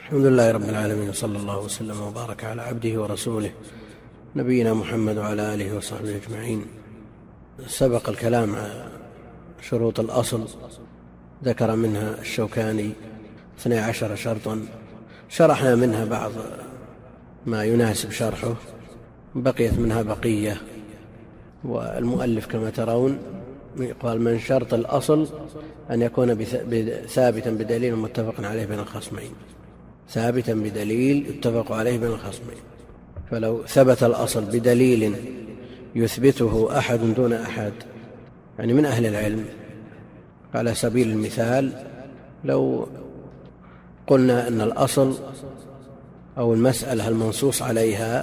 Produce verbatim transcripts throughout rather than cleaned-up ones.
الحمد لله رب العالمين، صلى الله وسلم وبارك على عبده ورسوله نبينا محمد وعلى آله وصحبه أجمعين. سبق الكلام على شروط الأصل، ذكر منها الشوكاني اثني عشر شرطا، شرحنا منها بعض ما يناسب شرحه، بقيت منها بقية. والمؤلف كما ترون قال: من شرط الأصل أن يكون ثابتا بدليل متفق عليه بين الخصمين، ثابتا بدليل يتفق عليه بين الخصمين. فلو ثبت الأصل بدليل يثبته أحد دون أحد، يعني من أهل العلم، على سبيل المثال لو قلنا أن الأصل أو المسألة المنصوص عليها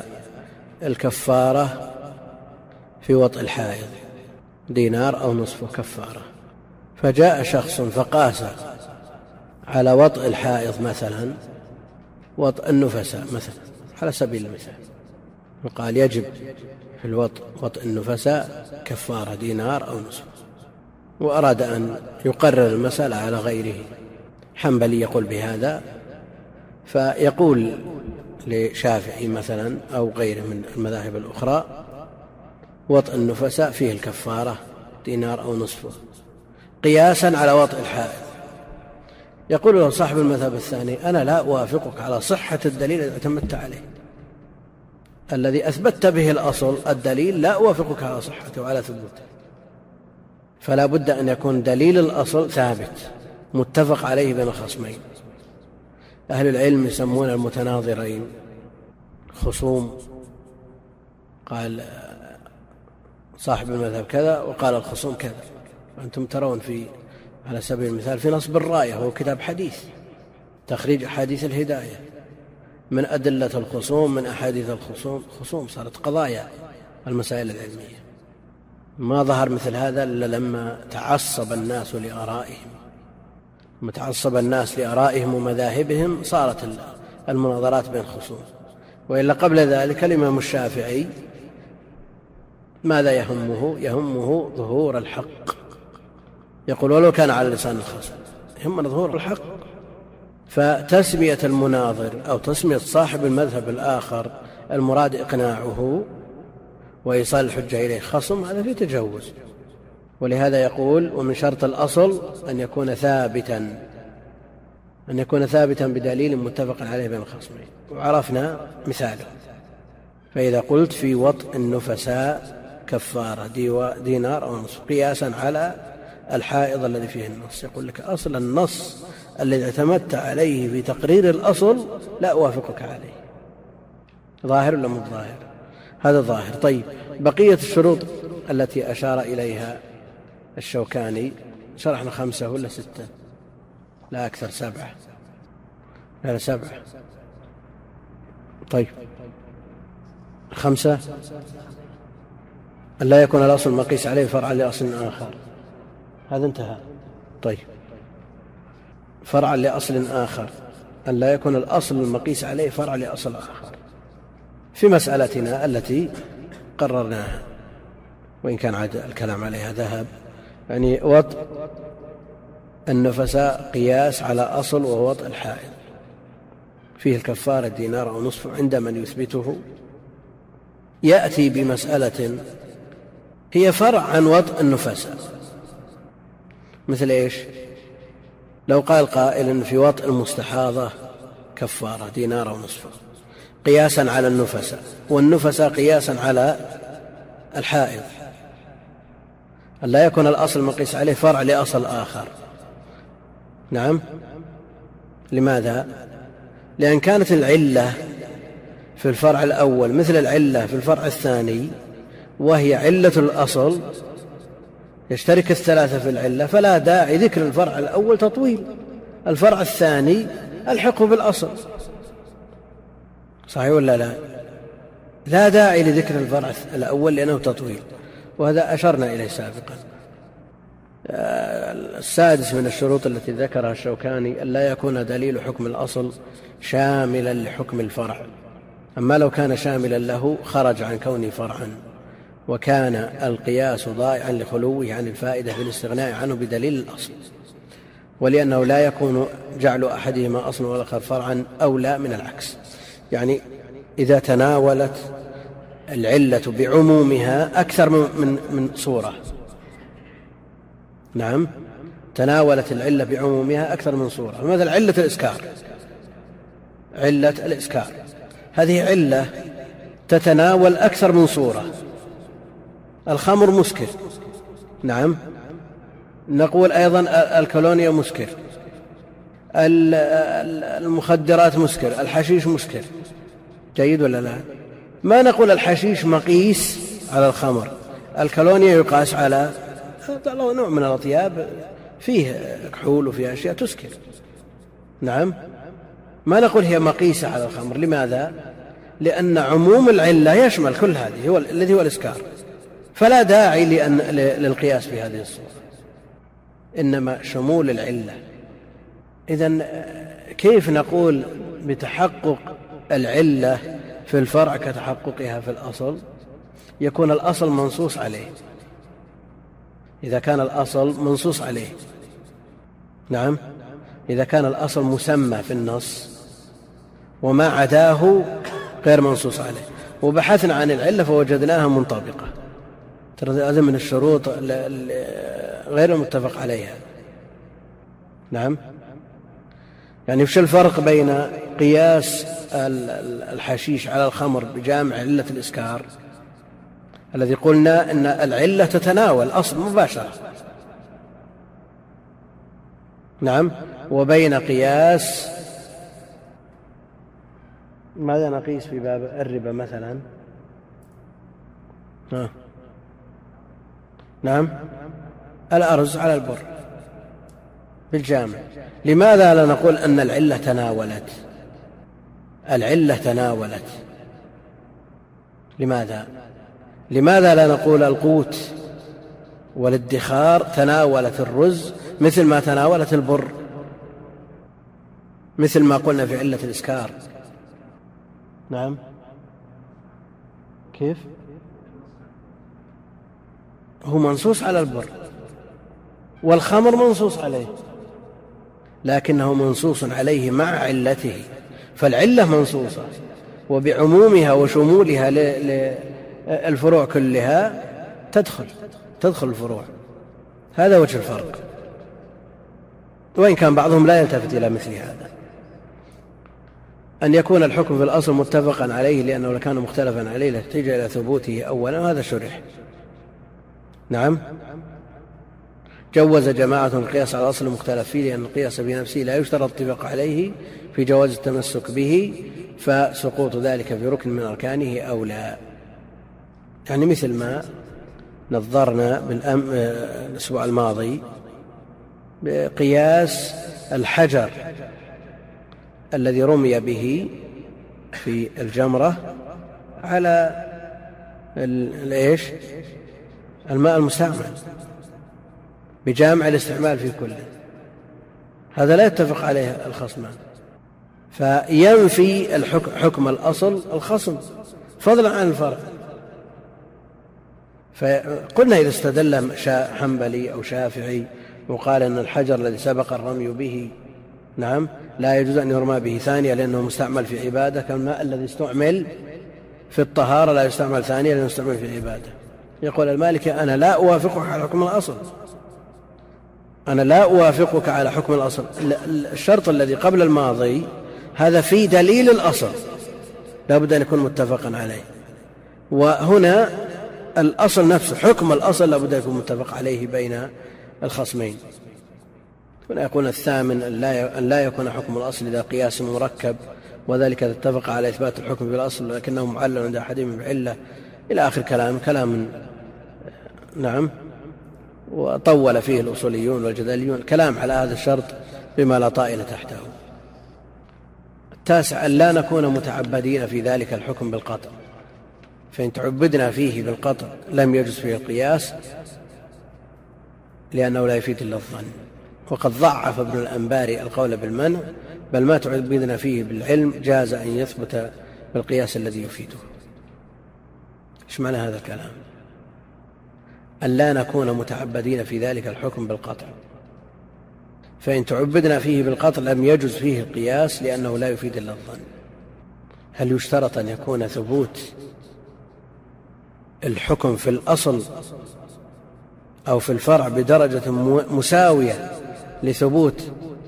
الكفارة في وطء الحائض، دينار أو نصف كفارة، فجاء شخص فقاس على وطء الحائض مثلا وطء النفساء مثلا على سبيل المثال، وقال يجب في الوطء وطء النفساء كفارة دينار أو نصف، وأراد أن يقرر المسألة على غيره. حنبلي يقول بهذا، فيقول لشافعي مثلا أو غيره من المذاهب الأخرى: وطء النفساء فيه الكفارة دينار أو نصفه، قياسا على وطء الحائض. يقول له صاحب المذهب الثاني: أنا لا أوافقك على صحة الدليل الذي اعتمدت عليه، الذي أثبت به الأصل الدليل لا أوافقك على صحته وعلى ثبوته، فلا بد أن يكون دليل الأصل ثابت متفق عليه بين الخصمين. أهل العلم يسمون المتناظرين خصوم، قال صاحب المذهب كذا وقال الخصوم كذا. وأنتم ترون في على سبيل المثال في نصب الراية، وهو كتاب حديث تخريج أحاديث الهداية، من أدلة الخصوم من أحاديث الخصوم، خصوم صارت قضايا المسائل العلمية. ما ظهر مثل هذا إلا لما تعصب الناس لآرائهم، متعصب الناس لآرائهم ومذاهبهم صارت المناظرات بين الخصوم. وإلا قبل ذلك الإمام الشافعي ماذا يهمه؟ يهمه ظهور الحق، يقول ولو كان على لسان الخصم يهمنا ظهور الحق. فتسمية المناظر أو تسمية صاحب المذهب الآخر المراد إقناعه وإيصال الحجة إليه خصم، هذا في تجوز. ولهذا يقول: ومن شرط الأصل أن يكون ثابتا أن يكون ثابتا بدليل متفق عليه بين الخصمين. وعرفنا مثاله. فإذا قلت في وطء النفساء كفارة دينار أو نصف قياسا على الحائض الذي فيه النص، يقول لك: أصل النص الذي اعتمدت عليه في تقرير الأصل لا أوافقك عليه. ظاهر ولا مو ظاهر؟ هذا ظاهر. طيب، بقية الشروط التي أشار إليها الشوكاني شرحنا خمسة ولا ستة؟ لا أكثر، سبعة. لا سبعة. طيب، خمسة: أن لا يكون الأصل المقيس عليه فرعا لأصل آخر، هذا انتهى. طيب، فرعا لأصل آخر، أن لا يكون الأصل المقيس عليه فرعا لأصل آخر. في مسألتنا التي قررناها، وإن كان عاد الكلام عليها ذهب، يعني وطء النفساء قياس على أصل وهو وطء الحائض، فيه الكفارة دينار أو نصف عند من يثبته. يأتي بمسألة هي فرع عن وطء النفساء، مثل إيش؟ لو قال قائل إن في وطء المستحاضة كفارة دينار أو نصف قياسا على النفساء، والنفساء قياسا على الحائض، أن لا يكون الأصل المقيس عليه فرع لأصل آخر. نعم. لماذا؟ لأن كانت العلة في الفرع الأول مثل العلة في الفرع الثاني، وهي علة الأصل، يشترك الثلاثة في العلة، فلا داعي ذكر الفرع الأول تطويل، الفرع الثاني ألحقه بالأصل. صحيح ولا لا؟ لا داعي لذكر الفرع الأول لأنه تطويل، وهذا أشرنا إليه سابقا. السادس من الشروط التي ذكرها الشوكاني: أن لا يكون دليل حكم الأصل شاملا لحكم الفرع، أما لو كان شاملا له خرج عن كونه فرعا، وكان القياس ضائعا لخلوه عن الفائدة في الاستغناء عنه بدليل الأصل. ولأنه لا يكون جعل أحدهما أصلا والآخر فرعا أولى من العكس. يعني إذا تناولت العلة بعمومها أكثر من من صورة، نعم، تناولت العلة بعمومها أكثر من صورة. مثلا علة الإسكار، علة الإسكار هذه علة تتناول أكثر من صورة. الخمر مسكر، نعم، نقول أيضا الكولونيا مسكر، المخدرات مسكر، الحشيش مسكر، جيد ولا لا؟ ما نقول الحشيش مقيس على الخمر، الكولونيا يقاس على نوع من الأطياب فيه كحول وفيه أشياء تسكر، نعم، ما نقول هي مقيسة على الخمر. لماذا؟ لأن عموم العلة يشمل كل هذه، هو الذي هو الإسكار، فلا داعي لأن للقياس في هذه الصورة، إنما شمول العلة. إذن كيف نقول بتحقق العلة في الفرع كتحققها في الأصل؟ يكون الأصل منصوص عليه، إذا كان الأصل منصوص عليه، نعم، إذا كان الأصل مسمى في النص وما عداه غير منصوص عليه، وبحثنا عن العلة فوجدناها منطبقة. ترى هذا من الشروط غير المتفق عليها، نعم. يعني وش الفرق بين قياس الحشيش على الخمر بجامع علة الإسكار الذي قلنا أن العلة تتناول أصل مباشرة، نعم، وبين قياس ماذا نقيس في باب الربا مثلا؟ ها. نعم، الأرز على البر بالجامع. لماذا لا نقول أن العلة تناولت؟ العلة تناولت، لماذا؟ لماذا لا نقول القوت والادخار تناولت الرز مثل ما تناولت البر، مثل ما قلنا في علة الإسكار؟ نعم، كيف؟ هو منصوص على البر والخمر منصوص عليه، لكنه منصوص عليه مع علته، فالعلة منصوصة وبعمومها وشمولها للفروع كلها تدخل تدخل الفروع. هذا وجه الفرق، وإن كان بعضهم لا يلتفت إلى مثل هذا، أن يكون الحكم في الأصل متفقا عليه لأنه لو كان مختلفا عليه لاحتاج إلى ثبوته أولا، وهذا شرح. نعم، جوز جماعة القياس على الأصل المختلف فيه لأن القياس بنفسه لا يشترط الاتفاق عليه في جواز التمسك به، فسقوط ذلك في ركن من أركانه أولى. يعني مثل ما نظرنا بالأسبوع الماضي بقياس الحجر الذي رمي به في الجمرة على الإيش؟ الماء المستعمل بجامع الاستعمال في كله، هذا لا يتفق عليه الخصمان، فينفي الحكم حكم الأصل الخصم فضلا عن الفرع. فقلنا إذا استدل حنبلي أو شافعي وقال أن الحجر الذي سبق الرمي به، نعم، لا يجوز أن يرمى به ثانية لأنه مستعمل في عبادة، كالماء الذي استعمل في الطهارة لا يستعمل ثانية لأنه يستعمل في العبادة. يقول المالكي أنا لا أوافقك على حكم الأصل، أنا لا أوافقك على حكم الأصل. الشرط الذي قبل الماضي هذا في دليل الأصل لا بد أن يكون متفقا عليه، وهنا الأصل نفسه حكم الأصل لا بد أن يكون متفق عليه بين الخصمين. هنا يقول الثامن أن لا يكون حكم الأصل إذا قياس مركب، وذلك إذا اتفق على إثبات الحكم بالأصل لكنه معلل عند أحدهم بعلة، إلى آخر كلام كلام نعم، وطول فيه الأصوليون والجدليون كلام على هذا الشرط بما لا طائل تحته. التاسع أن لا نكون متعبدين في ذلك الحكم بالقطع، فإن تعبدنا فيه بالقطع لم يجوز فيه القياس لأنه لا يفيد إلا الظن. وقد ضعف ابن الأنباري القول بالمنع، بل ما تعبدنا فيه بالعلم جاز أن يثبت بالقياس الذي يفيده. إيش معنى هذا الكلام؟ أن لا نكون متعبدين في ذلك الحكم بالقطع، فإن تعبدنا فيه بالقطع لم يجز فيه القياس لأنه لا يفيد إلا الظن. هل يشترط أن يكون ثبوت الحكم في الأصل أو في الفرع بدرجة مساوية لثبوت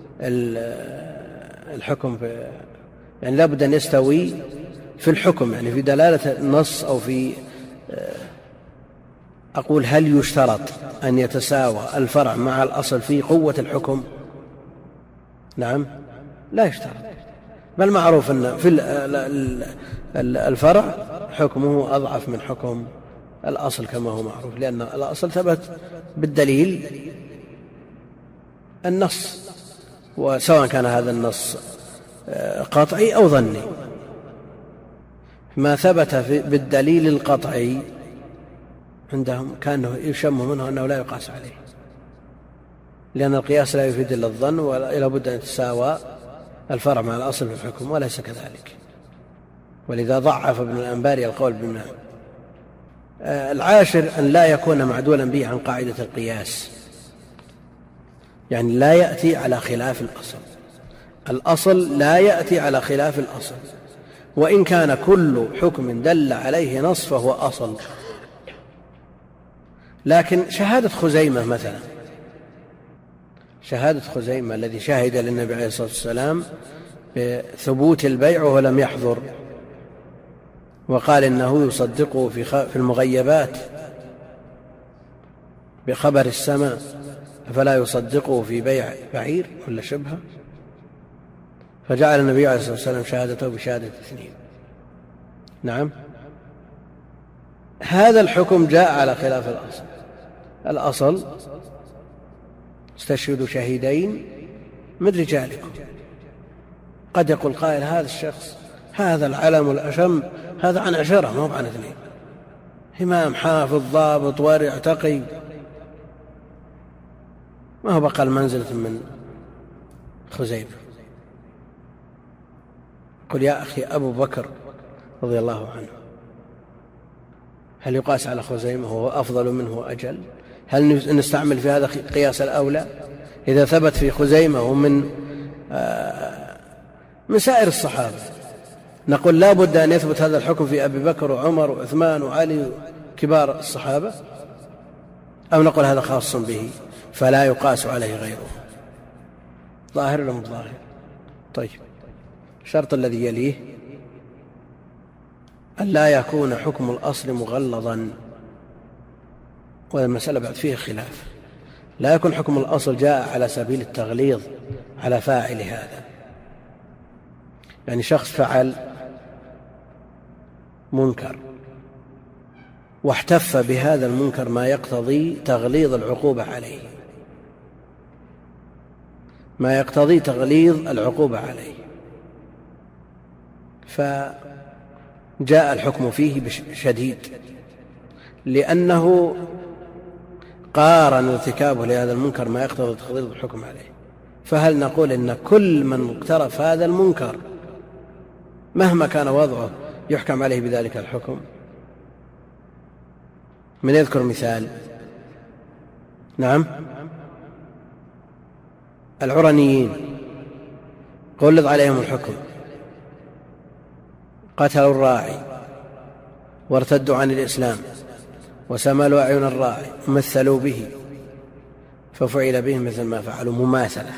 الحكم في، يعني لابد أن يستوي في الحكم، يعني في دلالة النص أو في، أقول هل يشترط أن يتساوى الفرع مع الأصل في قوة الحكم؟ نعم، لا يشترط، بل معروف أن في الفرع حكمه أضعف من حكم الأصل كما هو معروف، لأن الأصل ثبت بالدليل النص، وسواء كان هذا النص قطعي أو ظني. ما ثبت بالدليل القطعي عندهم كانه يشم منه أنه لا يقاس عليه، لأن القياس لا يفيد إلا الظن، ولا بد أن يتساوى الفرع مع الأصل في الحكم، وليس كذلك. ولذا ضعف ابن الأنباري القول بالمعنى. العاشر أن لا يكون معدولا به عن قاعدة القياس، يعني لا يأتي على خلاف الأصل. الأصل لا يأتي على خلاف الأصل، وإن كان كل حكم دل عليه نص فهو أصل. لكن شهادة خزيمة مثلا، شهادة خزيمة الذي شهد للنبي عليه الصلاة والسلام بثبوت البيع وهو لم يحضر، وقال إنه يصدقه في المغيبات بخبر السماء، فلا يصدقه في بيع بعير ولا شبهه، فجعل النبي عليه الصلاة والسلام شهادته بشهادة اثنين. نعم، هذا الحكم جاء على خلاف الأصل. الأصل استشهدوا شهيدين من رجالكم. قد يقول قائل هذا الشخص هذا العلم الأشم هذا عن عشرة ما هو عن اثنين، إمام حافظ ضابط ورع تقي، ما هو بقى المنزلة من خزيمة. قل يا أخي أبو بكر رضي الله عنه هل يقاس على خزيمة وهو أفضل منه أجل؟ هل نستعمل في هذا قياس الأولى؟ إذا ثبت في خزيمة ومن آه من سائر الصحابة نقول لا بد أن يثبت هذا الحكم في أبي بكر وعمر وعثمان وعلي كبار الصحابة، أو نقول هذا خاص به فلا يقاس عليه غيره؟ ظاهر ولا مش ظاهر؟ طيب، الشرط الذي يليه أن لا يكون حكم الأصل مغلظا، والمسألة بعد فيه خلاف. لا يكون حكم الأصل جاء على سبيل التغليظ على فاعل هذا، يعني شخص فعل منكر واحتف بهذا المنكر ما يقتضي تغليظ العقوبة عليه، ما يقتضي تغليظ العقوبة عليه، فجاء الحكم فيه بشديد لأنه قارن ارتكابه لهذا المنكر ما يقتضي تغليظ الحكم عليه. فهل نقول إن كل من اقترف هذا المنكر مهما كان وضعه يحكم عليه بذلك الحكم؟ من يذكر مثال؟ نعم، العرنيين غلظ عليهم الحكم، قتلوا الراعي وارتدوا عن الإسلام وسملوا أعين الراعي ومثلوا به، ففعل بهم مثل ما فعلوا مماثلة.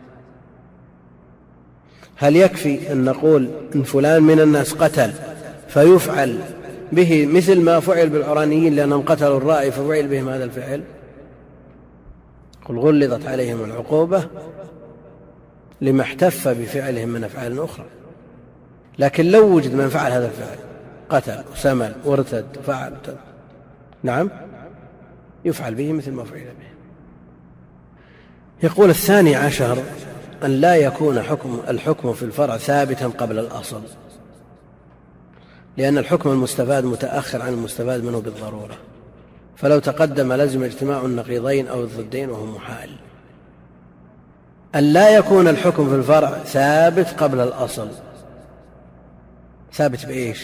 هل يكفي أن نقول إن فلان من الناس قتل فيفعل به مثل ما فعل بالعرانيين لأنهم قتلوا الراعي ففعل بهم هذا الفعل؟ قل غلظت عليهم العقوبة لما احتف بفعلهم من أفعال أخرى. لكن لو وجد من فعل هذا الفعل قتل وسمل وارتد وفعل، نعم، يفعل به مثل ما فعل به. يقول الثاني عشر أن لا يكون حكم الحكم في الفرع ثابتا قبل الأصل، لأن الحكم المستفاد متأخر عن المستفاد منه بالضرورة، فلو تقدم لزم اجتماع النقيضين أو الضدين وهو محال. أن لا يكون الحكم في الفرع ثابت قبل الأصل، ثابت بإيش؟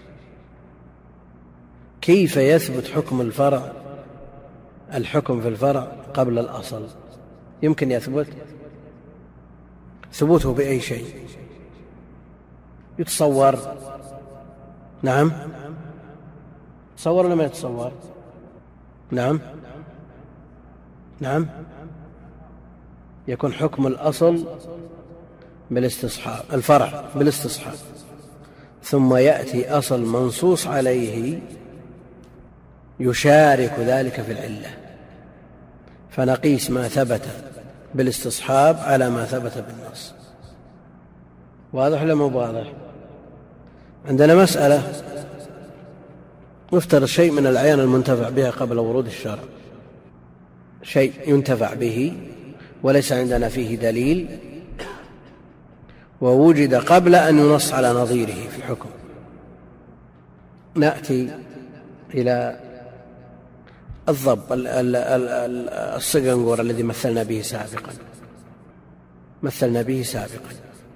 كيف يثبت حكم الفرع الحكم في الفرع قبل الأصل؟ يمكن يثبت؟ ثبوته بأي شيء يتصور؟ نعم، تصور ولا ما يتصور؟ نعم نعم يكون حكم الأصل بالاستصحاب، الفرع بالاستصحاب، ثم يأتي أصل منصوص عليه يشارك ذلك في العلة، فنقيس ما ثبت بالاستصحاب على ما ثبت بالنص. واضح ولا مو واضح؟ عندنا مسألة نفترض شيء من الأعيان المنتفع بها قبل ورود الشرع، شيء ينتفع به وليس عندنا فيه دليل ووجد قبل أن ينص على نظيره في الحكم. نأتي إلى الضب، الصقنقور الذي مثلنا به سابقا مثلنا به سابقا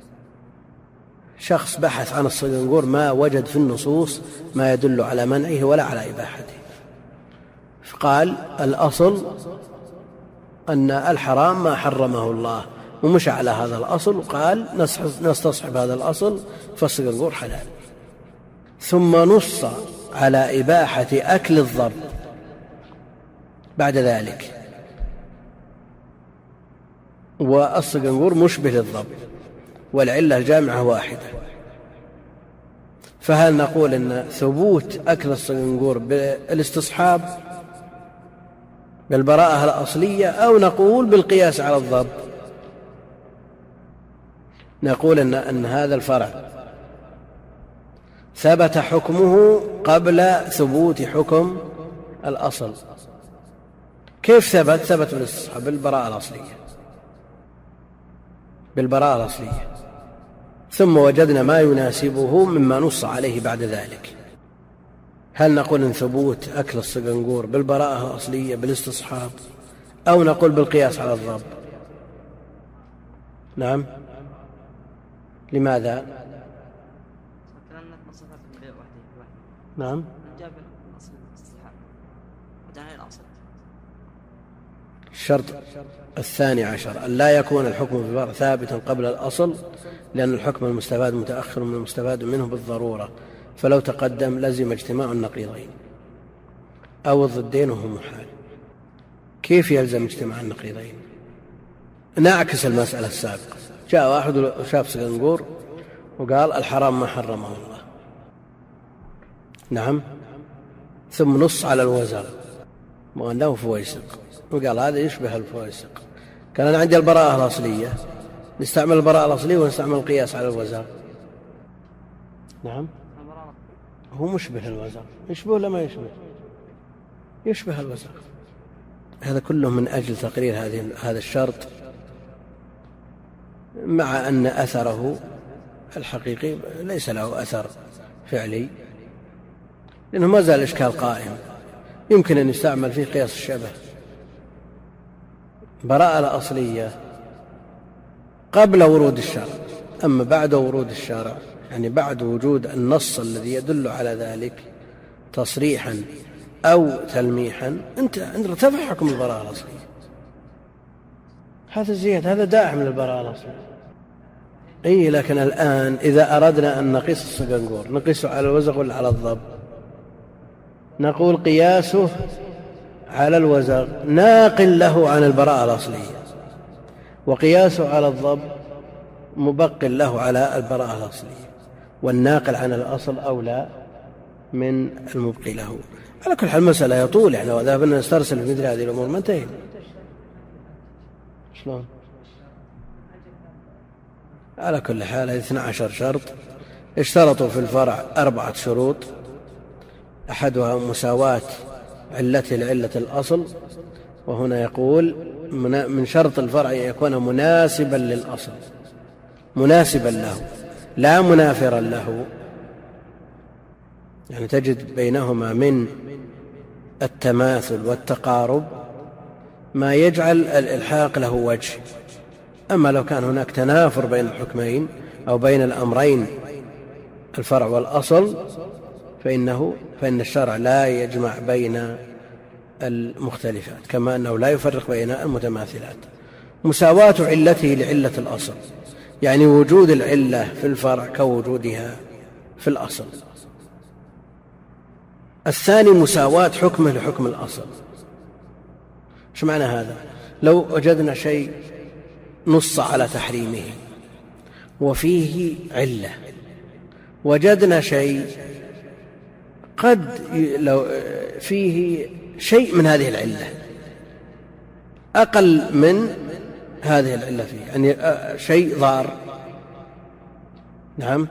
شخص بحث عن الصقنقور ما وجد في النصوص ما يدل على منعه ولا على إباحته، فقال الأصل أن الحرام ما حرمه الله، ومشى على هذا الأصل وقال نستصحب هذا الأصل فالصقنقور حلال، ثم نص على إباحة أكل الضب بعد ذلك، والصقنقور مشبه للضب والعلة الجامعة واحدة، فهل نقول أن ثبوت أكل الصقنقور بالاستصحاب بالبراءة الأصلية أو نقول بالقياس على الضب؟ نقول أن, أن هذا الفرع ثبت حكمه قبل ثبوت حكم الأصل. كيف ثبت؟ ثبت بالاستصحاب بالبراءة الأصلية بالبراءة الأصلية ثم وجدنا ما يناسبه مما نص عليه بعد ذلك. هل نقول ان ثبوت أكل الصقنقور بالبراءة الأصلية بالاستصحاب أو نقول بالقياس على الضب؟ نعم، لماذا؟ نعم، الشرط الثاني عشر أن لا يكون الحكم في الفرع ثابتا قبل الأصل، لأن الحكم المستفاد متأخر من المستفاد منه بالضرورة، فلو تقدم لزم اجتماع النقيضين أو الضدين وهو محال. كيف يلزم اجتماع النقيضين؟ نعكس المسألة السابقة، جاء واحد وشاف صقنقور وقال الحرام ما حرمه الله، نعم، ثم نص على الوزر وأنه فويسق وقال هذا يشبه الفويسق، كان أنا عندي البراءة الأصلية، نستعمل البراءة الأصلية ونستعمل القياس على الوزر. نعم، هو مشبه الوزر، يشبه ولا ما يشبه؟ يشبه الوزر. هذا كله من أجل تقرير هذه هذا الشرط، مع أن أثره الحقيقي ليس له أثر فعلي، لأنه ما زال الإشكال قائم، يمكن أن يستعمل فيه قياس الشبه. براءة الأصلية قبل ورود الشرع، أما بعد ورود الشرع يعني بعد وجود النص الذي يدل على ذلك تصريحا أو تلميحا أنت ارتفع حكم البراءة الأصلية. هذا زيادة، هذا داعي من البراءة الأصلية. أي لكن الآن إذا أردنا أن نقيس الصقنقور نقيسه على الوزغ ولا على الضب؟ نقول قياسه على الوزغ ناقل له عن البراءة الأصلية، وقياسه على الضب مبقل له على البراءة الأصلية، والناقل عن الأصل أولى من المبقي له. على كل حال المسألة يطول، يعني لو ذهبنا نسترسل في مثل هذه الأمور ما انتهينا. شلون؟ على كل حال هذه اثني عشر شرط، اشترطوا في الفرع أربعة شروط، أحدها مساواة علته لعلة الأصل، وهنا يقول من شرط الفرع أن يكون مناسبا للأصل، مناسبا له لا منافرا له، يعني تجد بينهما من التماثل والتقارب ما يجعل الإلحاق له وجه. أما لو كان هناك تنافر بين الحكمين أو بين الأمرين الفرع والأصل فإنه فإن الشرع لا يجمع بين المختلفات، كما أنه لا يفرق بين المتماثلات. مساواة علته لعلة الأصل، يعني وجود العلة في الفرع كوجودها في الأصل. الثاني مساواة حكمه لحكم الأصل. شو معنى هذا؟ لو وجدنا شيء نص على تحريمه وفيه علة، وجدنا شيء قد لو فيه شيء من هذه العلة أقل من هذه العلة فيه، يعني شيء ضار، نعم،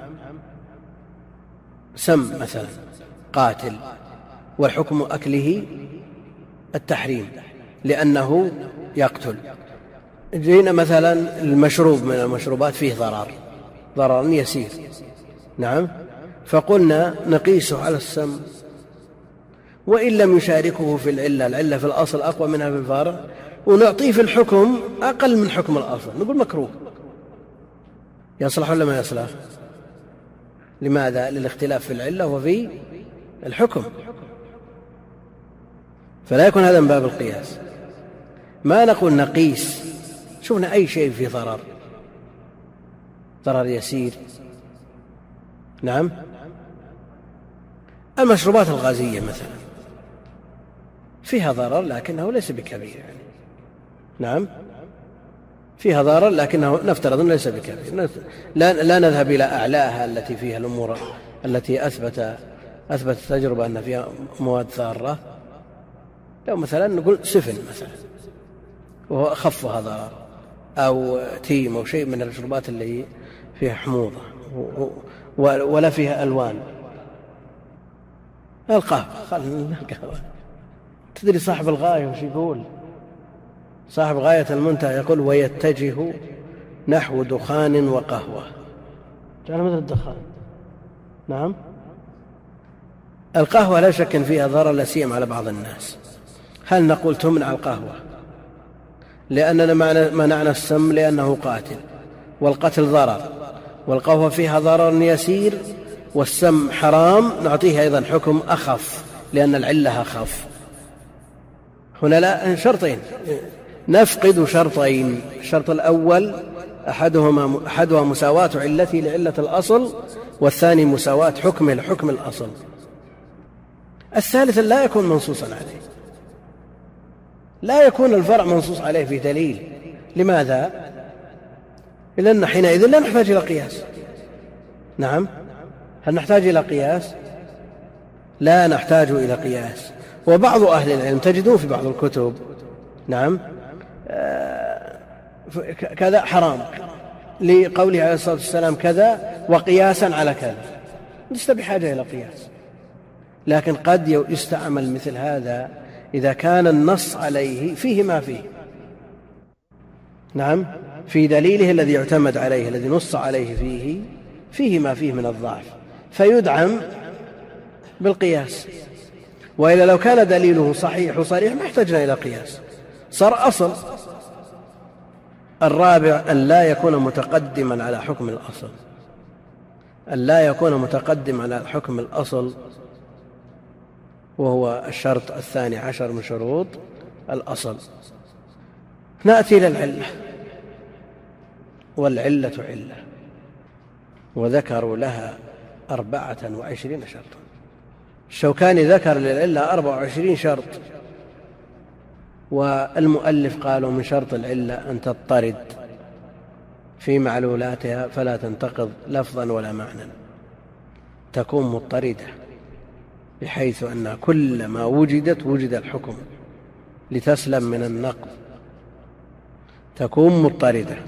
سم مثلا قاتل، والحكم أكله التحريم لأنه يقتل. جينا مثلا المشروب من المشروبات فيه ضرر، ضرر يسير، نعم، فقلنا نقيسه على السم وإن لم يشاركه في العلة، العلة في الأصل أقوى منها في الفرع، ونعطيه في الحكم أقل من حكم الأصل، نقول مكروه. يصلح ولا ما يصلح؟ لماذا؟ للاختلاف في العلة وفي الحكم، فلا يكون هذا من باب القياس. ما نقول نقيس، شوفنا أي شيء فيه ضرر، ضرر يسير، نعم، المشروبات الغازية مثلا فيها ضرر لكنه ليس بكبير، يعني نعم، فيها ضرر لكنه نفترض أنه ليس بكبير، لا, لا نذهب إلى أعلاها التي فيها الأمور التي أثبت أثبت تجربة أن فيها مواد ضارة. لو مثلا نقول سفن مثلا وهو أخفها ضرر، أو تيم أو شيء من المشروبات اللي فيها حموضة ولا فيها ألوان، القهوة، خلنا القهوة. تدري صاحب الغاية وش يقول؟ صاحب غاية المنتهى يقول ويتجه نحو دخان وقهوة، جعل مثل الدخان، نعم. القهوة لا شك فيها ضرر لا سيما على بعض الناس. هل نقول تمنع القهوة لأننا منعنا السم لأنه قاتل، والقتل ضرر، والقهوة فيها ضرر يسير، والسم حرام، نعطيه أيضا حكم أخف لأن العلة أخف؟ هنا لا، شرطين، نفقد شرطين. الشرط الأول أحدهما أحدها مساواة علته لعلة الأصل، والثاني مساواة حكمه لحكم الأصل. الثالث لا يكون منصوصا عليه، لا يكون الفرع منصوص عليه في دليل. لماذا؟ لأن حينئذ لا نحتاج إلى قياس. نعم، هل نحتاج إلى قياس؟ لا نحتاج إلى قياس. وبعض أهل العلم تجدون في بعض الكتب، نعم، كذا حرام لقوله عليه الصلاة والسلام كذا وقياسا على كذا، لست بحاجة إلى قياس. لكن قد يستعمل مثل هذا إذا كان النص عليه فيه ما فيه، نعم، في دليله الذي يعتمد عليه الذي نص عليه فيه فيه ما فيه من الضعف، فيدعم بالقياس. وإلا لو كان دليله صحيح وصريح ما احتجنا إلى قياس، صار أصل. الرابع أن لا يكون متقدما على حكم الأصل، أن لا يكون متقدما على حكم الأصل، وهو الشرط الثاني عشر من شروط الأصل. نأتي إلى العلة، والعلة علة، وذكروا لها أربعة وعشرين شرطا. الشوكاني ذكر للعلة أربعة وعشرين شرط، والمؤلف قالوا من شرط العلة أن تضطرد في معلولاتها فلا تنتقض لفظا ولا معنى، تكون مضطردة بحيث أن كل ما وجدت وجد الحكم لتسلم من النقض، تكون مضطردة.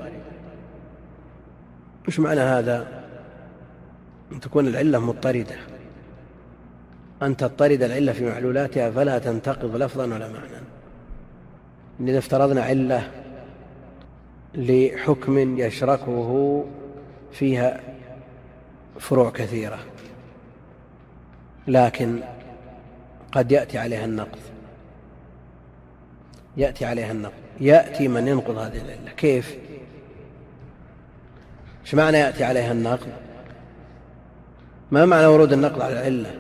إيش معنى هذا؟ أن تكون العلة مضطردة، أن تضطرد العلة في معلولاتها فلا تنتقض لفظا ولا معنى. إذا افترضنا علة لحكم يشركه فيها فروع كثيرة، لكن قد يأتي عليها النقض، يأتي عليها النقض، يأتي من ينقض هذه العلة. كيف؟ ايش معنى يأتي عليها النقض؟ ما معنى ورود النقض على العلة؟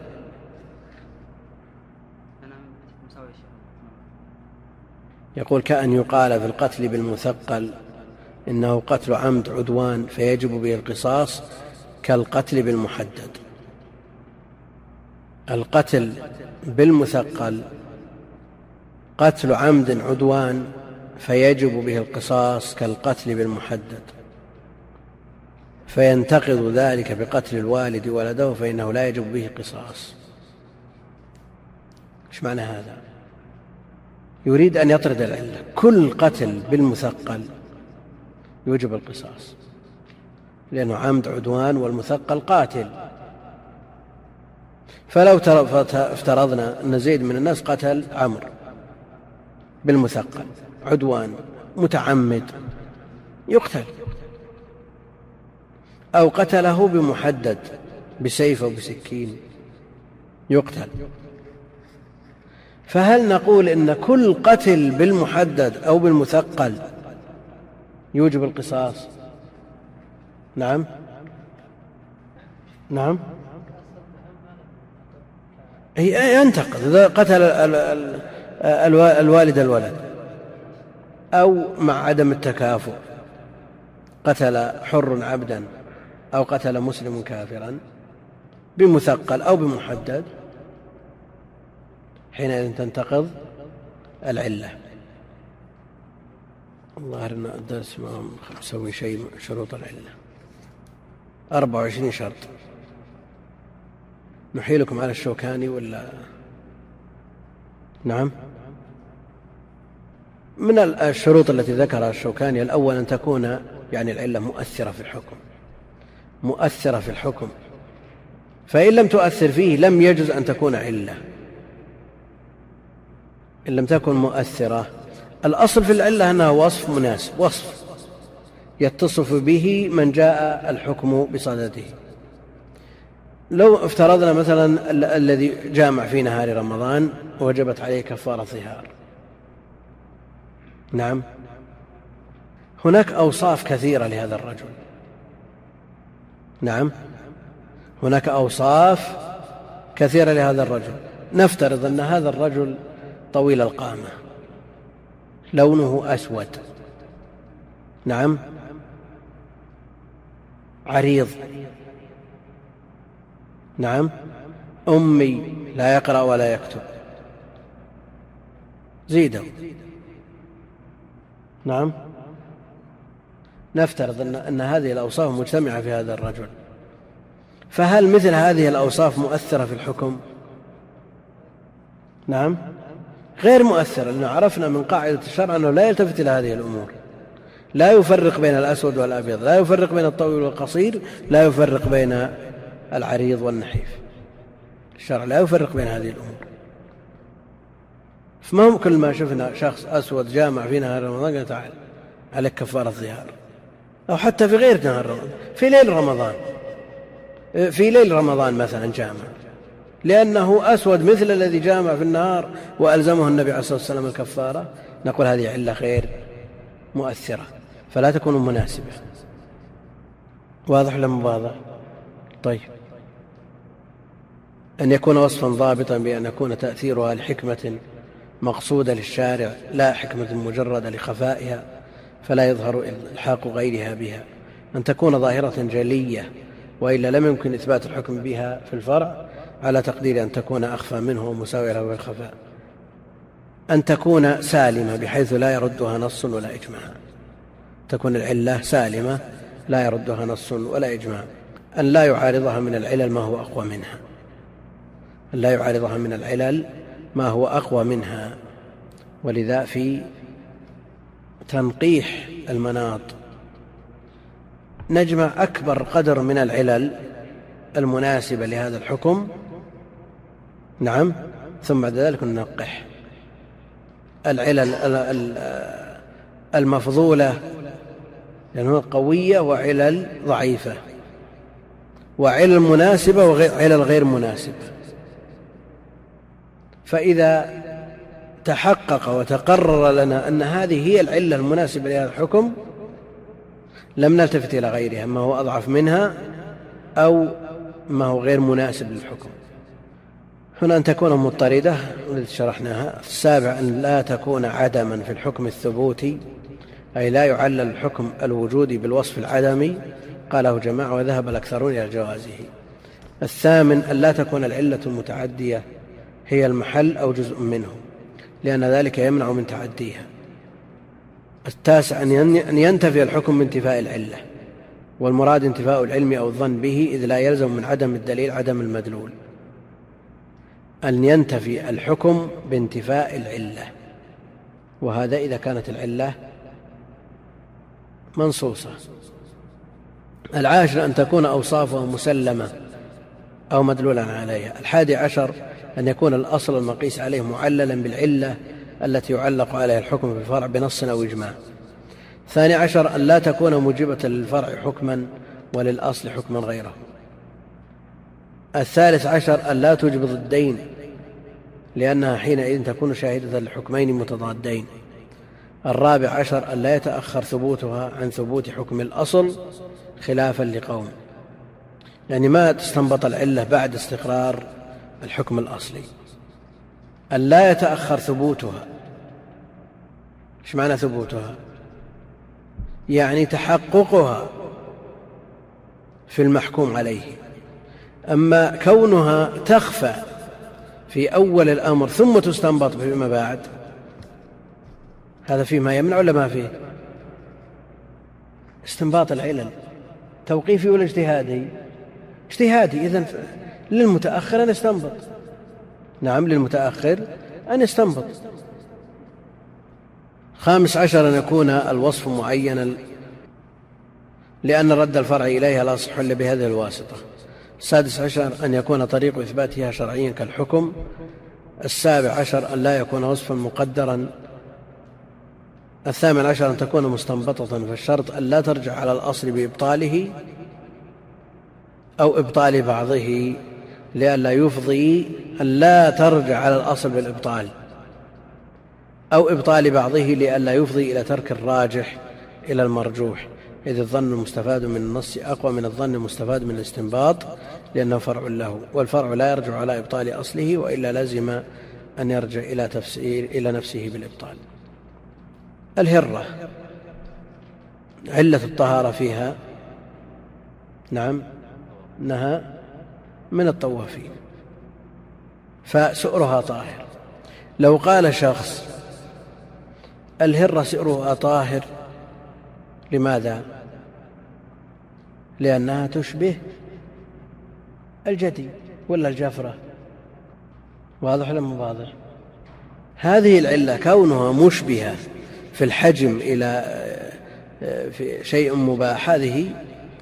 يقول كأن يقال في القتل بالمثقل إنه قتل عمد عدوان فيجب به القصاص كالقتل بالمحدد. القتل بالمثقل قتل عمد عدوان فيجب به القصاص كالقتل بالمحدد، فينتقض ذلك بقتل الوالد ولده فإنه لا يجب به قصاص. ايش معنى هذا؟ يريد أن يطرد العلة. كل قتل بالمثقل يوجب القصاص، لأنه عمد عدوان والمثقل قاتل. فلو افترضنا أن زيد من الناس قتل عمرو بالمثقل عدوان متعمد يقتل، أو قتله بمحدد بسيف أو بسكين يقتل. فهل نقول إن كل قتل بالمحدد أو بالمثقل يوجب القصاص؟ نعم نعم ينتقض. إذا قتل الوالد الولد، أو مع عدم التكافؤ قتل حر عبدا أو قتل مسلم كافرا بمثقل أو بمحدد، حينئذ تنتقض العلة. الله أرنا الدرس ما نسوي شيء. شروط العلة أربعة وعشرين شرط. نحيلكم على الشوكاني ولا؟ نعم. من الشروط التي ذكرها الشوكاني الأول أن تكون يعني العلة مؤثرة في الحكم، مؤثرة في الحكم، فإن لم تؤثر فيه لم يجوز أن تكون علة. إن لم تكن مؤثرة، الأصل في العلة أنها وصف مناسب، وصف يتصف به من جاء الحكم بصدده. لو افترضنا مثلا الذي جامع في نهار رمضان وجبت عليه كفارة ظهار، نعم، هناك أوصاف كثيرة لهذا الرجل، نعم، هناك أوصاف كثيرة لهذا الرجل. نفترض أن هذا الرجل طويل القامة، لونه أسود، نعم، عريض، نعم، أمي لا يقرأ ولا يكتب، زيده، نعم. نفترض أن, أن هذه الأوصاف مجتمعة في هذا الرجل، فهل مثل هذه الأوصاف مؤثرة في الحكم؟ نعم، غير مؤثرة، لأنه عرفنا من قاعدة الشرع أنه لا يلتفت إلى هذه الأمور، لا يفرق بين الأسود والأبيض، لا يفرق بين الطويل والقصير، لا يفرق بين العريض والنحيف. الشرع لا يفرق بين هذه الأمور. فما هم كل ما شفنا شخص أسود جامع في نهار رمضان قال تعال عليك كفارة ظهار، أو حتى في غير نهار رمضان، في ليل رمضان، في ليل رمضان مثلا جامع لأنه أسود مثل الذي جامع في النهار وألزمه النبي عليه الصلاة والسلام الكفارة، نقول هذه علة غير مؤثرة فلا تكون مناسبة. واضح لم واضح؟ طيب، أن يكون وصفا ضابطا بأن يكون تأثيرها لحكمة مقصودة للشارع لا حكمة مجردة لخفائها فلا يظهر إلحاق غيرها بها، أن تكون ظاهرة جلية وإلا لم يمكن إثبات الحكم بها في الفرع على تقدير أن تكون أخفى منه ومساوية له بالخفاء، أن تكون سالمة بحيث لا يردها نص ولا إجماع، تكون العلة سالمة لا يردها نص ولا إجماع، أن لا يعارضها من العلل ما هو أقوى منها، أن لا يعارضها من العلل ما هو أقوى منها. ولذا في تنقيح المناط نجمع أكبر قدر من العلل المناسبة لهذا الحكم، نعم، ثم بعد ذلك ننقح العلل المفضولة لأنها قوية وعلل ضعيفة، وعلل مناسبة وعلل غير مناسبة. فإذا تحقق وتقرر لنا أن هذه هي العلة المناسبة لهذا الحكم لم نلتفت إلى غيرها ما هو أضعف منها أو ما هو غير مناسب للحكم. هنا أن تكون مضطردة التي شرحناها. السابع أن لا تكون عدما في الحكم الثبوتي أي لا يعلل الحكم الوجودي بالوصف العدمي، قاله جماعة وذهب الأكثرون إلى جوازه. الثامن أن لا تكون العلة المتعدية هي المحل أو جزء منه، لأن ذلك يمنع من تعديها. التاسع أن ينتفي الحكم بانتفاء العلة، والمراد انتفاء العلم أو الظن به، إذ لا يلزم من عدم الدليل عدم المدلول. أن ينتفي الحكم بانتفاء العلة، وهذا إذا كانت العلة منصوصة. العاشر أن تكون أوصافها مسلمة أو مدلولا عليها. الحادي عشر أن يكون الأصل المقيس عليه معللا بالعلة التي يعلق عليها الحكم في الفرع بنص أو إجماع. الثاني عشر أن لا تكون موجبة للفرع حكما وللأصل حكما غيره. الثالث عشر أن لا توجب ضدين، لأنها حينئذ تكون شاهدة لحكمين متضادين. الرابع عشر أن لا يتأخر ثبوتها عن ثبوت حكم الأصل خلافا لقوم، يعني ما تستنبط العلة بعد استقرار الحكم الأصلي. أن لا يتأخر ثبوتها، إيش معنى ثبوتها؟ يعني تحققها في المحكوم عليه. أما كونها تخفى في أول الأمر ثم تستنبط فيما بعد، هذا فيه ما يمنع ولا ما فيه؟ استنباط العلل توقيفي ولا اجتهادي؟ اجتهادي. إذن للمتأخر أن يستنبط. نعم، للمتأخر أن يستنبط. خامس عشر أن يكون الوصف معينا، لأن رد الفرع إليها لا يصح إلا بهذه الواسطة. السادس عشر أن يكون طريق إثباتها شرعيا كالحكم. السابع عشر أن لا يكون وصفا مقدرا. الثامن عشر أن تكون مستنبطة، فالشرط أن لا ترجع على الأصل بإبطاله أو إبطال بعضه، لئلا يفضي أن لا ترجع على الأصل بالإبطال أو إبطال بعضه، لئلا يفضي إلى ترك الراجح إلى المرجوح، إذ الظن المستفاد من النص أقوى من الظن المستفاد من الاستنباط، لأنه فرع له، والفرع لا يرجع على إبطال أصله، وإلا لزم أن يرجع إلى تفسير إلى نفسه بالإبطال. الهرة علة الطهارة فيها نعم أنها من الطوافين، فسؤرها طاهر. لو قال شخص الهرة سؤرها طاهر، لماذا؟ لأنها تشبه الجدي ولا الجفرة. واضح ولا مو واضح؟ هذه العلة كونها مشبهة في الحجم إلى في شيء مباح، هذه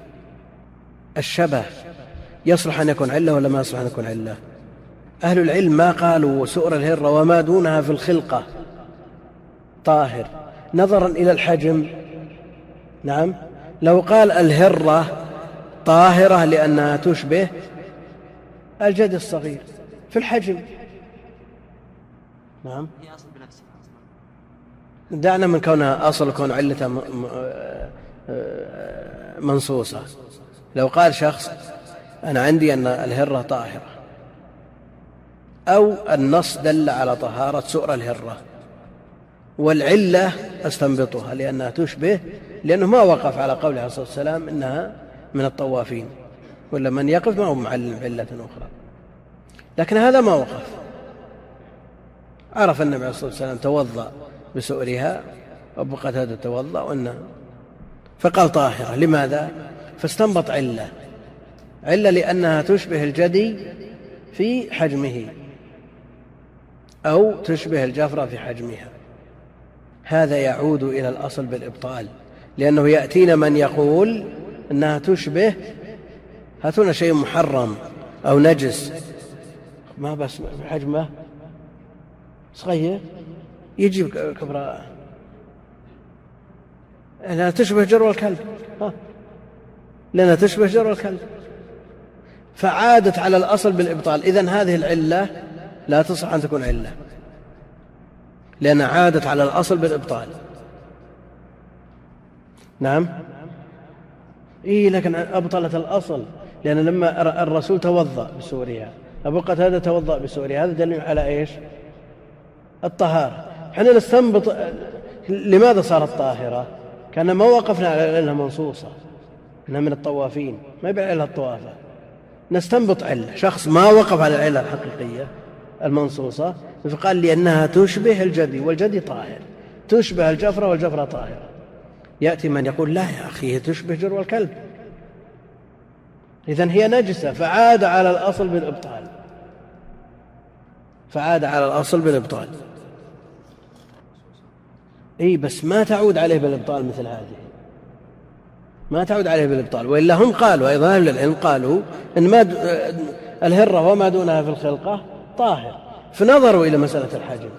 الشبه يصلح أن يكون علة ولا ما يصلح أن يكون علة؟ أهل العلم ما قالوا سؤر الهرة وما دونها في الخلقة طاهر نظرا إلى الحجم. نعم، لو قال الهرة طاهرة لأنها تشبه الجدي الصغير في الحجم، نعم، دعنا من كونها أصل كون علتها منصوصة. لو قال شخص أنا عندي أن الهرة طاهرة، أو النص دل على طهارة سؤر الهرة، والعلة أستنبطها لأنها تشبه، لأنه ما وقف على قوله عليه الصلاة والسلام إنها من الطوافين، ولا من يقف ما هو معلم علة أخرى، لكن هذا ما وقف. عرف النبي عليه الصلاة والسلام توضأ بسؤرها، أبو قتادة توضأ وأنها، فقال طاهرة. لماذا؟ فاستنبط علة علة لأنها تشبه الجدي في حجمه أو تشبه الجفرة في حجمها. هذا يعود إلى الأصل بالإبطال، لأنه يأتينا من يقول أنها تشبه، هاتون شيء محرم أو نجس ما بس حجمه صغير يجيب كبراء، لأنها تشبه جرو الكلب، لأنها تشبه جرو الكلب، فعادت على الأصل بالإبطال. إذن هذه العلة لا تصح أن تكون علة، لأنها عادت على الأصل بالإبطال. نعم، إيه، لكن أبطلت الأصل، لأن لما الرسول توضأ بسوريا، أبو قتادة توضأ بسوريا، هذا دليل على إيش؟ الطهارة. حين نستنبط لماذا صارت طاهرة؟ كان ما وقفنا على العلة منصوصة، إنها من الطوافين، ما يبقى علة الطوافة، نستنبط علة. شخص ما وقف على العلة الحقيقية المنصوصة فقال لي أنها تشبه الجدي والجدي طاهر، تشبه الجفرة والجفرة طاهرة، يأتي من يقول لا يا أخي هي تشبه جرو الكلب، إذن هي نجسة، فعاد على الأصل بالإبطال، فعاد على الأصل بالإبطال. إيه بس ما تعود عليه بالإبطال مثل هذه، ما تعود عليه بالإبطال. وإلا هم قالوا أيضا أهل العلم قالوا إن ما الهرة وما دونها في الخلقة طاهر، فنظروا إلى مسألة الحجم،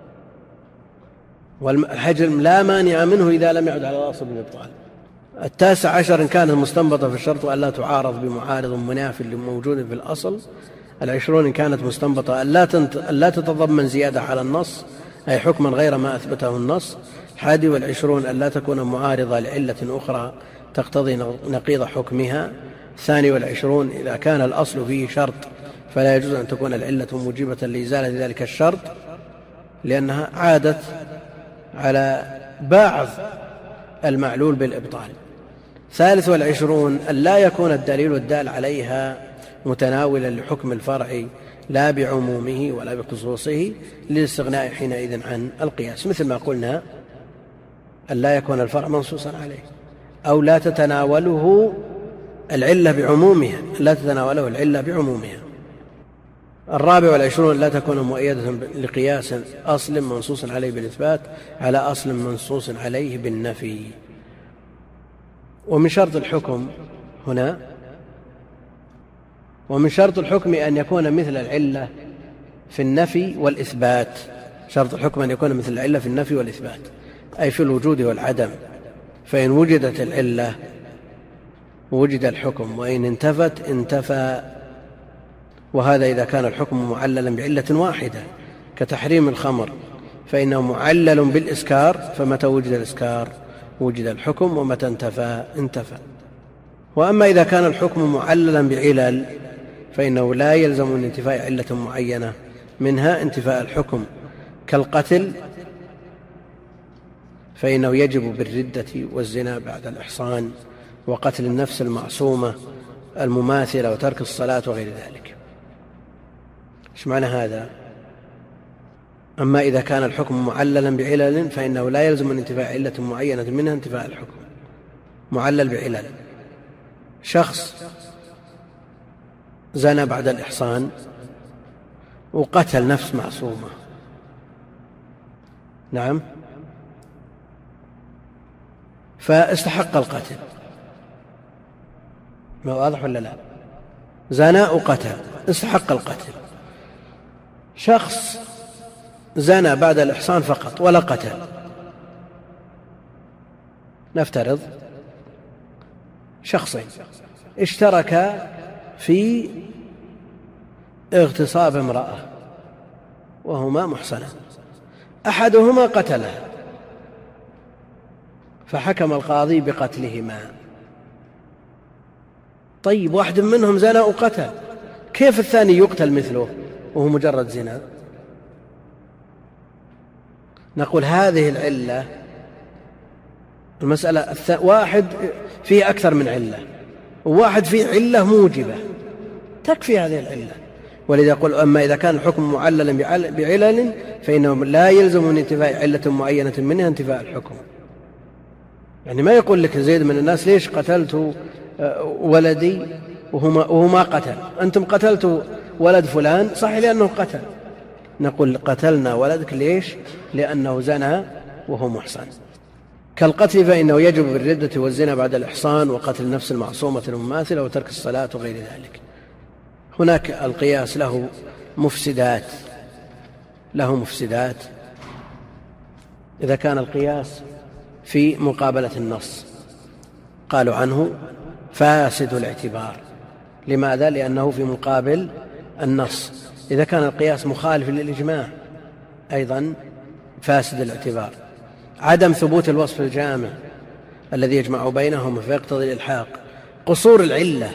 والحجم لا مانع منه إذا لم يعد على الأصل بالإبطال. التاسع عشر إن كانت مستنبطة في الشرط وأن لا تعارض بمعارض مناف لموجود في الأصل. العشرون إن كانت مستنبطة أن لا تتضمن زيادة على النص أي حكما غير ما أثبته النص. الحادي والعشرون أن لا تكون معارضة لعلة أخرى تقتضي نقيض حكمها. الثاني والعشرون إذا كان الأصل فيه شرط فلا يجوز أن تكون العلة موجبة لإزالة ذلك الشرط لأنها عادت على بعض المعلول بالإبطال. ثالث والعشرون أن لا يكون الدليل الدال عليها متناولا لحكم الفرع لا بعمومه ولا بخصوصه للاستغناء حينئذ عن القياس، مثل ما قلنا أن لا يكون الفرع منصوصا عليه، أو لا تتناوله العلة بعمومها، لا تتناوله العلة بعمومها. الرابع والعشرون لا تكون مؤيدة لقياس أصل منصوص عليه بالإثبات على أصل منصوص عليه بالنفي. ومن شرط الحكم هنا ومن شرط الحكم أن يكون مثل العلة في النفي والإثبات. شرط الحكم أن يكون مثل العلة في النفي والإثبات، أي في الوجود والعدم، فإن وجدت العلة وجد الحكم، وإن انتفت انتفى. وهذا إذا كان الحكم معللا بعلة واحدة كتحريم الخمر فإنه معلل بالإسكار، فمتى وجد الإسكار وجد الحكم، ومتى انتفى انتفى. وأما إذا كان الحكم معللا بعلل فإنه لا يلزم من انتفاء علة معينة منها انتفاء الحكم، كالقتل فإنه يجب بالردة والزنا بعد الإحصان، وقتل النفس المعصومة المماثلة، وترك الصلاة وغير ذلك. ايش معنى هذا؟ أما إذا كان الحكم معللا بعلل فإنه لا يلزم من انتفاء علة معينة منها انتفاء الحكم. معلل بعلل، شخص زنى بعد الإحصان وقتل نفس معصومة، نعم، فاستحق القتل، ما واضح ولا لا؟ زنى وقتل استحق القتل. شخص زنى بعد الإحصان فقط ولا قتل، نفترض شخصين اشتركا في اغتصاب امرأة وهما محصنان، أحدهما قتلها فحكم القاضي بقتلهما. طيب واحد منهم زنى وقتل، كيف الثاني يقتل مثله وهو مجرد زنا؟ نقول هذه العلة المسألة واحد فيه أكثر من علة، وواحد فيه علة موجبة تكفي هذه العلة. ولذا يقول أما إذا كان الحكم معللا بعلل فإنه لا يلزم من انتفاء علة معينة منها انتفاء الحكم. يعني ما يقول لك زيد من الناس ليش قتلت ولدي وهو ما قتل، أنتم قتلتوا ولد فلان صحيح لأنه قتل، نقول قتلنا ولدك ليش؟ لأنه زنى وهو محصن. كالقتل فإنه يجب بالردة والزنا بعد الإحصان، وقتل النفس المعصومة المماثلة، وترك الصلاة وغير ذلك. هناك القياس له مفسدات له مفسدات إذا كان القياس في مقابلة النص قالوا عنه فاسد الاعتبار. لماذا؟ لأنه في مقابل النص. إذا كان القياس مخالف للإجماع أيضا فاسد الاعتبار. عدم ثبوت الوصف الجامع الذي يجمع بينهم فيقتضي الإلحاق. قصور العلة.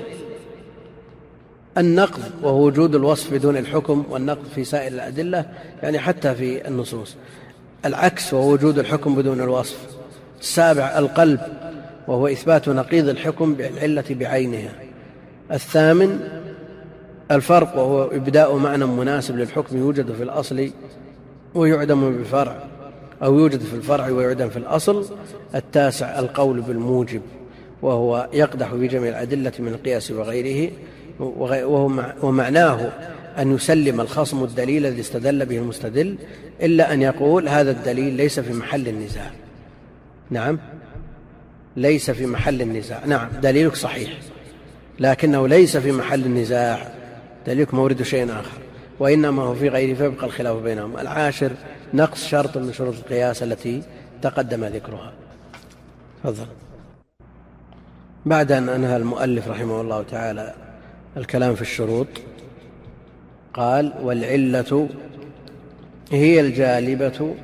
النقض وهو وجود الوصف بدون الحكم، والنقض في سائر الأدلة يعني حتى في النصوص. العكس وهو وجود الحكم بدون الوصف، السابع القلب، وهو إثبات نقيض الحكم بالعلة بعينها. الثامن الفرق، وهو إبداء معنى مناسب للحكم يوجد في الأصل ويعدم بالفرع، أو يوجد في الفرع ويعدم في الأصل. التاسع القول بالموجب، وهو يقدح في جميع الأدلة من القياس وغيره، ومعناه أن يسلم الخصم الدليل الذي استدل به المستدل، إلا أن يقول هذا الدليل ليس في محل النزاع. نعم، ليس في محل النزاع. نعم، دليلك صحيح، لكنه ليس في محل النزاع، دليلك مورد شيء آخر، وإنما هو في غيره، فيبقى الخلاف بينهم. العاشر نقص شرط من شروط القياس التي تقدم ذكرها. تفضل. بعد أن أنهى المؤلف رحمه الله تعالى الكلام في الشروط، قال: والعلة هي الجالبة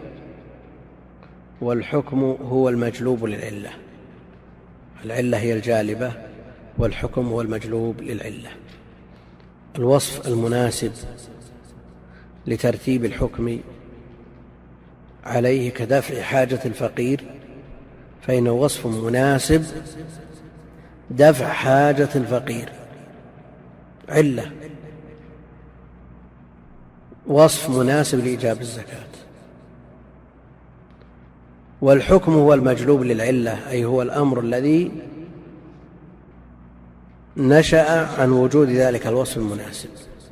والحكم هو المجلوب للعلة. العلة هي الجالبة والحكم هو المجلوب للعلة. الوصف المناسب لترتيب الحكم عليه كدفع حاجة الفقير، فإنه وصف مناسب دفع حاجة الفقير، علة، وصف مناسب لإيجاب الزكاة. والحكم هو المجلوب للعلة، أي هو الأمر الذي نشأ عن وجود ذلك الوصف المناسب.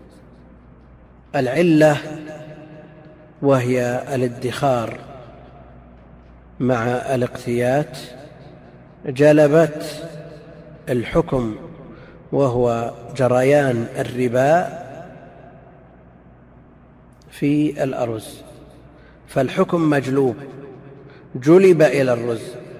العلة وهي الادخار مع الاقتيات جلبت الحكم، وهو جريان الربا في الأرز، فالحكم مجلوب جلب إلى الرز،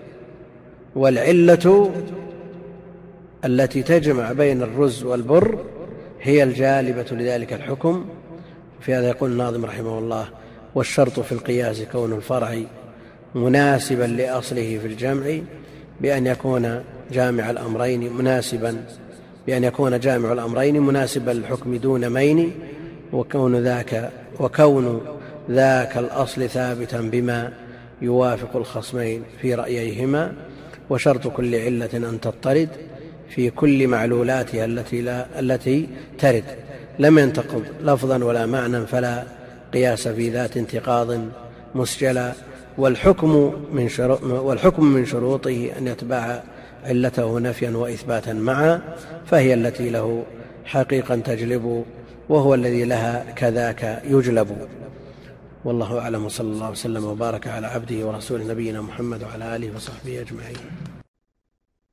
والعلة التي تجمع بين الرز والبر هي الجالبة لذلك الحكم. في هذا يقول الناظم رحمه الله: والشرط في القياس كون الفرع مناسبا لأصله في الجمع بأن يكون جامع الأمرين مناسبا بأن يكون جامع الأمرين مناسبا للحكم دون مين، وكون ذاك وكون ذاك الأصل ثابتا بما يوافق الخصمين في رأييهما. وشرط كل علة أن تضطرد في كل معلولاتها التي, لا التي ترد، لم ينتقض لفظا ولا معنى، فلا قياس في ذات انتقاض مسجلا. والحكم من, والحكم من شروطه أن يتبع علته نفيا وإثباتا معا، فهي التي له حقيقا تجلب، وهو الذي لها كذاك يجلب. والله أعلم، وصلى الله وسلم وبارك على عبده ورسوله نبينا محمد وعلى آله وصحبه أجمعين.